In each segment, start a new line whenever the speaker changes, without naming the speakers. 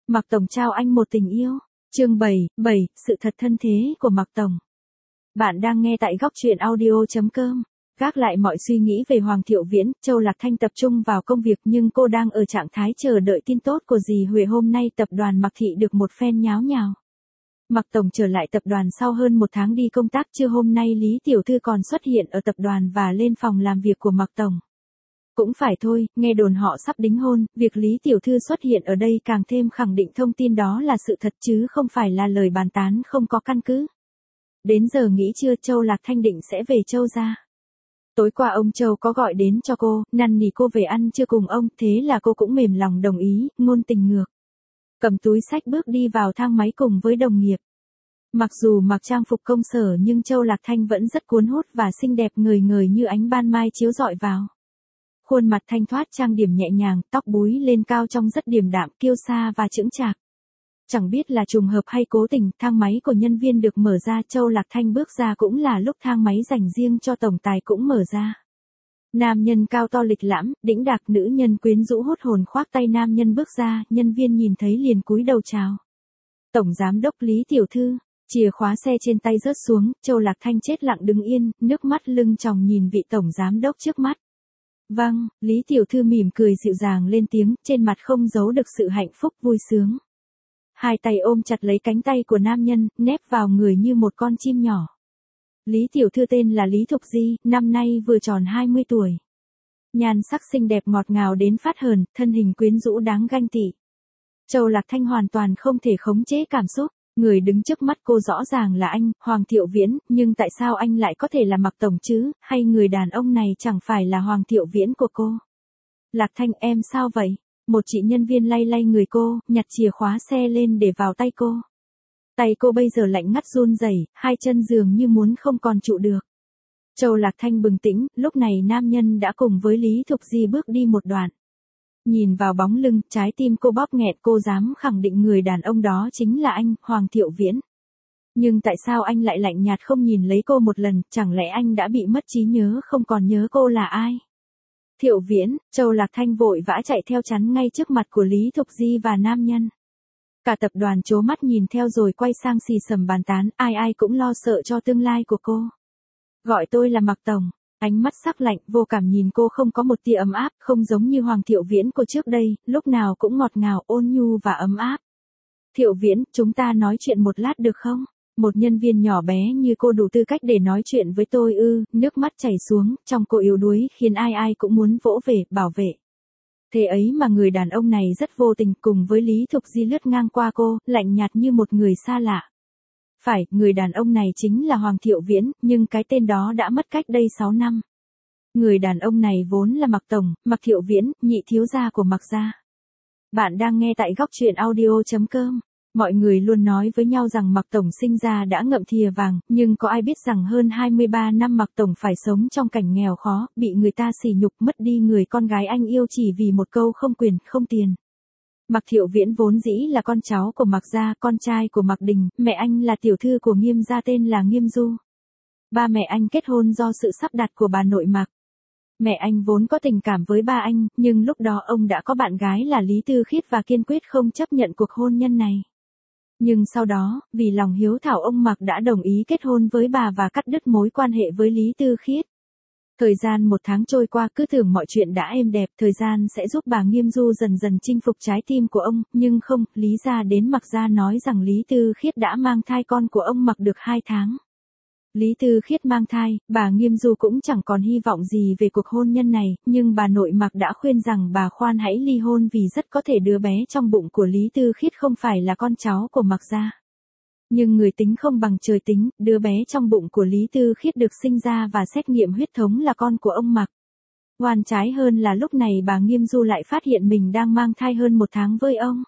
Mạc Tổng trao anh một tình yêu. Chương 7, sự thật thân thế của Mạc Tổng. Bạn đang nghe tại góc truyện audio.com. Gác lại mọi suy nghĩ về Hoàng Thiệu Viễn, Châu Lạc Thanh tập trung vào công việc nhưng cô đang ở trạng thái chờ đợi tin tốt của dì Huệ. Hôm nay tập đoàn Mạc Thị được một phen nháo nhào. Mạc Tổng trở lại tập đoàn sau hơn một tháng đi công tác. Trưa hôm nay Lý Tiểu Thư còn xuất hiện ở tập đoàn và lên phòng làm việc của Mạc Tổng. Cũng phải thôi, nghe đồn họ sắp đính hôn, việc Lý Tiểu Thư xuất hiện ở đây càng thêm khẳng định thông tin đó là sự thật chứ không phải là lời bàn tán không có căn cứ. Đến giờ nghỉ trưa Châu Lạc Thanh định sẽ về Châu gia. Tối qua ông Châu có gọi đến cho cô, năn nỉ cô về ăn trưa cùng ông, thế là cô cũng mềm lòng đồng ý, ngôn tình ngược. Cầm túi xách bước đi vào thang máy cùng với đồng nghiệp. Mặc dù mặc trang phục công sở nhưng Châu Lạc Thanh vẫn rất cuốn hút và xinh đẹp ngời ngời như ánh ban mai chiếu rọi vào. Khuôn mặt thanh thoát trang điểm nhẹ nhàng, tóc búi lên cao trông rất điềm đạm, kiêu sa và chững chạc. Chẳng biết là trùng hợp hay cố tình, thang máy của nhân viên được mở ra, Châu Lạc Thanh bước ra cũng là lúc thang máy dành riêng cho tổng tài cũng mở ra. Nam nhân cao to lịch lãm, đĩnh đạc, nữ nhân quyến rũ hút hồn khoác tay nam nhân bước ra, nhân viên nhìn thấy liền cúi đầu chào. Tổng giám đốc Lý Tiểu Thư, chìa khóa xe trên tay rớt xuống, Châu Lạc Thanh chết lặng đứng yên, nước mắt lưng tròng nhìn vị tổng giám đốc trước mắt. Vâng, Lý Tiểu Thư mỉm cười dịu dàng lên tiếng, trên mặt không giấu được sự hạnh phúc vui sướng. Hai tay ôm chặt lấy cánh tay của nam nhân, nép vào người như một con chim nhỏ. Lý Tiểu Thư tên là Lý Thục Di, năm nay vừa tròn 20 tuổi. Nhan sắc xinh đẹp ngọt ngào đến phát hờn, thân hình quyến rũ đáng ganh tị. Châu Lạc Thanh hoàn toàn không thể khống chế cảm xúc. Người đứng trước mắt cô rõ ràng là anh, Hoàng Thiệu Viễn, nhưng tại sao anh lại có thể là Mạc Tổng chứ, hay người đàn ông này chẳng phải là Hoàng Thiệu Viễn của cô? Lạc Thanh, em sao vậy? Một chị nhân viên lay lay người cô, nhặt chìa khóa xe lên để vào tay cô. Tay cô bây giờ lạnh ngắt run rẩy, hai chân dường như muốn không còn trụ được. Châu Lạc Thanh bừng tỉnh, lúc này nam nhân đã cùng với Lý Thục Di bước đi một đoạn. Nhìn vào bóng lưng, trái tim cô bóp nghẹt, cô dám khẳng định người đàn ông đó chính là anh, Hoàng Thiệu Viễn. Nhưng tại sao anh lại lạnh nhạt không nhìn lấy cô một lần, chẳng lẽ anh đã bị mất trí nhớ không còn nhớ cô là ai? Thiệu Viễn, Châu Lạc Thanh vội vã chạy theo chắn ngay trước mặt của Lý Thục Di và nam nhân. Cả tập đoàn trố mắt nhìn theo rồi quay sang xì xầm bàn tán, ai ai cũng lo sợ cho tương lai của cô. Gọi tôi là Mạc Tổng. Ánh mắt sắc lạnh, vô cảm nhìn cô không có một tia ấm áp, không giống như Hoàng Thiệu Viễn của trước đây, lúc nào cũng ngọt ngào, ôn nhu và ấm áp. Thiệu Viễn, chúng ta nói chuyện một lát được không? Một nhân viên nhỏ bé như cô đủ tư cách để nói chuyện với tôi ư? Nước mắt chảy xuống, trong cô yếu đuối khiến ai ai cũng muốn vỗ về, bảo vệ. Thế ấy mà người đàn ông này rất vô tình, cùng với Lý Thục Di lướt ngang qua cô, lạnh nhạt như một người xa lạ. Phải, người đàn ông này chính là Hoàng Thiệu Viễn, nhưng cái tên đó đã mất cách đây 6 năm. Người đàn ông này vốn là Mạc Tổng, Mạc Thiệu Viễn, nhị thiếu gia của Mạc gia. Bạn đang nghe tại góc truyện audio.com. Mọi người luôn nói với nhau rằng Mạc Tổng sinh ra đã ngậm thìa vàng, nhưng có ai biết rằng hơn 23 năm Mạc Tổng phải sống trong cảnh nghèo khó, bị người ta sỉ nhục, mất đi người con gái anh yêu chỉ vì một câu không quyền, không tiền. Mạc Thiệu Viễn vốn dĩ là con cháu của Mạc gia, con trai của Mạc Đình, mẹ anh là tiểu thư của Nghiêm gia tên là Nghiêm Du. Ba mẹ anh kết hôn do sự sắp đặt của bà nội Mạc. Mẹ anh vốn có tình cảm với ba anh, nhưng lúc đó ông đã có bạn gái là Lý Tư Khiết và kiên quyết không chấp nhận cuộc hôn nhân này. Nhưng sau đó, vì lòng hiếu thảo ông Mạc đã đồng ý kết hôn với bà và cắt đứt mối quan hệ với Lý Tư Khiết. Thời gian một tháng trôi qua cứ tưởng mọi chuyện đã êm đẹp, thời gian sẽ giúp bà Nghiêm Du dần dần chinh phục trái tim của ông, nhưng không, Lý gia đến Mạc gia nói rằng Lý Tư Khiết đã mang thai con của ông Mạc được 2 tháng. Lý Tư Khiết mang thai, bà Nghiêm Du cũng chẳng còn hy vọng gì về cuộc hôn nhân này, nhưng bà nội Mạc đã khuyên rằng bà khoan hãy ly hôn vì rất có thể đứa bé trong bụng của Lý Tư Khiết không phải là con cháu của Mạc gia. Nhưng người tính không bằng trời tính, đứa bé trong bụng của Lý Tư Khiết được sinh ra và xét nghiệm huyết thống là con của ông Mạc. Oan trái hơn là lúc này bà Nghiêm Du lại phát hiện mình đang mang thai hơn 1 tháng với ông.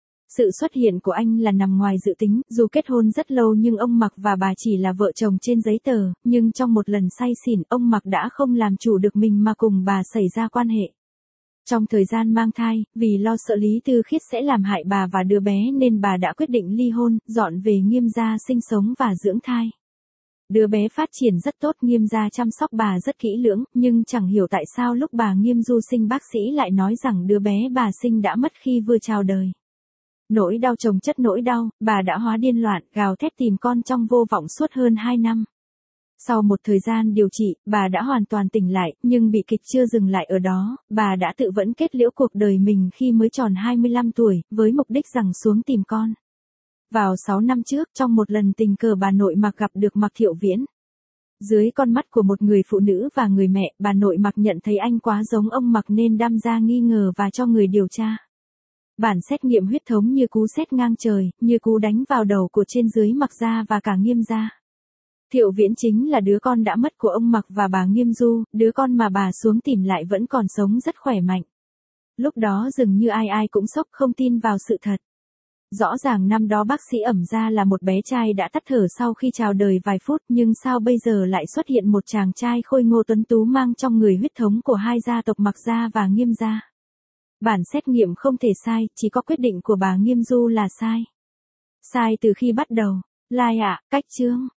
Sự xuất hiện của anh là nằm ngoài dự tính, dù kết hôn rất lâu nhưng ông Mạc và bà chỉ là vợ chồng trên giấy tờ, nhưng trong một lần say xỉn, ông Mạc đã không làm chủ được mình mà cùng bà xảy ra quan hệ. Trong thời gian mang thai, vì lo sợ Lý Tư Khiết sẽ làm hại bà và đứa bé nên bà đã quyết định ly hôn, dọn về Nghiêm gia sinh sống và dưỡng thai. Đứa bé phát triển rất tốt, Nghiêm gia chăm sóc bà rất kỹ lưỡng, nhưng chẳng hiểu tại sao lúc bà Nghiêm Du sinh bác sĩ lại nói rằng đứa bé bà sinh đã mất khi vừa chào đời. Nỗi đau chồng chất nỗi đau, bà đã hóa điên loạn, gào thét tìm con trong vô vọng suốt hơn 2 năm. Sau một thời gian điều trị, bà đã hoàn toàn tỉnh lại, nhưng bi kịch chưa dừng lại ở đó, bà đã tự vẫn kết liễu cuộc đời mình khi mới tròn 25 tuổi, với mục đích rằng xuống tìm con. Vào 6 năm trước, trong một lần tình cờ bà nội Mạc gặp được Mạc Thiệu Viễn. Dưới con mắt của một người phụ nữ và người mẹ, bà nội Mạc nhận thấy anh quá giống ông Mạc nên đâm ra nghi ngờ và cho người điều tra. Bản xét nghiệm huyết thống như cú sét ngang trời, như cú đánh vào đầu của trên dưới Mạc gia và cả Nghiêm gia. Thiệu Viễn chính là đứa con đã mất của ông Mạc và bà Nghiêm Du, đứa con mà bà xuống tìm lại vẫn còn sống rất khỏe mạnh. Lúc đó dường như ai ai cũng sốc không tin vào sự thật. Rõ ràng năm đó bác sĩ ẩm ra là một bé trai đã tắt thở sau khi chào đời vài phút, nhưng sao bây giờ lại xuất hiện một chàng trai khôi ngô tuấn tú mang trong người huyết thống của hai gia tộc Mạc gia và Nghiêm gia. Bản xét nghiệm không thể sai, chỉ có quyết định của bà Nghiêm Du là sai. Sai từ khi bắt đầu. Lai ạ, cách chương.